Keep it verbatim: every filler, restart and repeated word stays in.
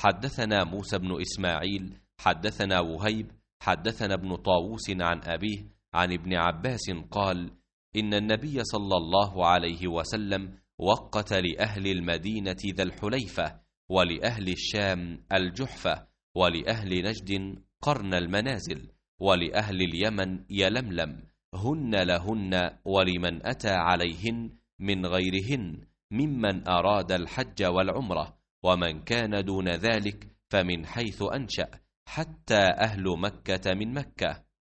حدثنا موسى بن إسماعيل حدثنا وهيب حدثنا ابن طاووس عن أبيه عن ابن عباس قال: إن النبي صلى الله عليه وسلم وقت لأهل المدينة ذا الحليفة، ولأهل الشام الجحفة، ولأهل نجد قرن المنازل، ولأهل اليمن يلملم، هن لهن ولمن أتى عليهن من غيرهن ممن أراد الحج والعمرة، ومن كان دون ذلك فمن حيث أنشأ، حتى أهل مكة من مكة.